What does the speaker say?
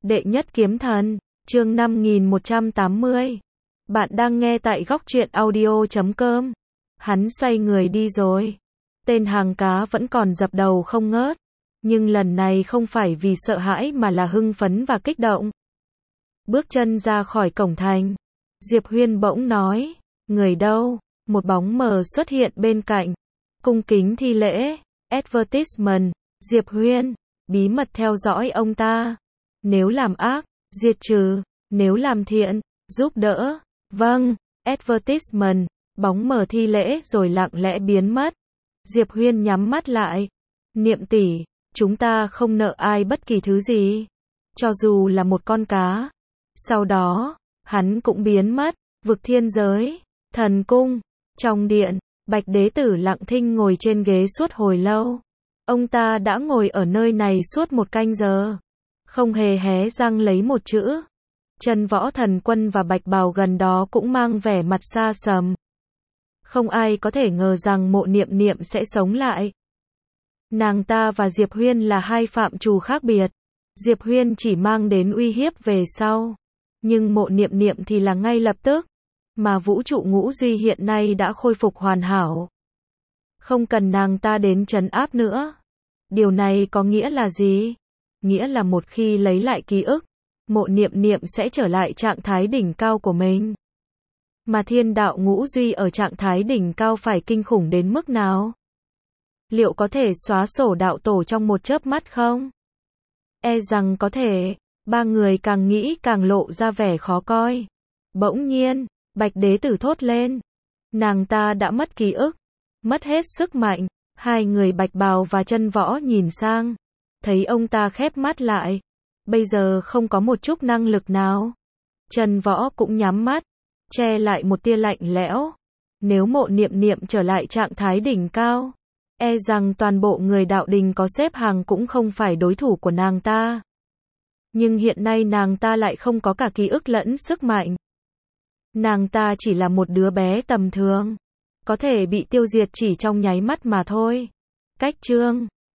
Đệ nhất kiếm thần, chương 5180. Bạn đang nghe tại góc truyện audio.com. Hắn xoay người đi rồi. Tên hàng cá vẫn còn dập đầu không ngớt. Nhưng lần này không phải vì sợ hãi mà là hưng phấn và kích động. Bước chân ra khỏi cổng thành. Diệp Huyên bỗng nói, người đâu? Một bóng mờ xuất hiện bên cạnh. Cung kính thi lễ. Advertisement. Diệp Huyên, bí mật theo dõi ông ta. Nếu làm ác, diệt trừ. Nếu làm thiện, giúp đỡ. Vâng. Advertisement. Bóng mờ thi lễ rồi lặng lẽ biến mất. Diệp Huyên nhắm mắt lại. Niệm tỷ, chúng ta không nợ ai bất kỳ thứ gì. Cho dù là một con cá. Sau đó, hắn cũng biến mất. Vực thiên giới, thần cung, trong điện, Bạch Đế Tử lặng thinh ngồi trên ghế suốt hồi lâu. Ông ta đã ngồi ở nơi này suốt 1 canh giờ. Không hề hé răng lấy một chữ. Chân Võ Thần Quân và Bạch Bào gần đó cũng mang vẻ mặt xa sầm. Không ai có thể ngờ rằng Mộ Niệm Niệm sẽ sống lại. Nàng ta và Diệp Huyên là hai phạm trù khác biệt. Diệp Huyên chỉ mang đến uy hiếp về sau. Nhưng Mộ Niệm Niệm thì là ngay lập tức. Mà vũ trụ ngũ duy hiện nay đã khôi phục hoàn hảo. Không cần nàng ta đến trấn áp nữa. Điều này có nghĩa là gì? Nghĩa là một khi lấy lại ký ức, Mộ Niệm Niệm sẽ trở lại trạng thái đỉnh cao của mình. Mà thiên đạo ngũ duy ở trạng thái đỉnh cao phải kinh khủng đến mức nào? Liệu có thể xóa sổ đạo tổ trong một chớp mắt không? E rằng có thể. Ba người càng nghĩ càng lộ ra vẻ khó coi. Bỗng nhiên, Bạch Đế Tử thốt lên. Nàng ta đã mất ký ức, mất hết sức mạnh. Hai người Bạch Bào và Chân Võ nhìn sang, thấy ông ta khép mắt lại, bây giờ không có một chút năng lực nào. Chân Võ cũng nhắm mắt, che lại một tia lạnh lẽo. Nếu Mộ Niệm Niệm trở lại trạng thái đỉnh cao, e rằng toàn bộ người đạo đình có xếp hàng cũng không phải đối thủ của nàng ta. Nhưng hiện nay nàng ta lại không có cả ký ức lẫn sức mạnh. Nàng ta chỉ là một đứa bé tầm thường, có thể bị tiêu diệt chỉ trong nháy mắt mà thôi. Cách chương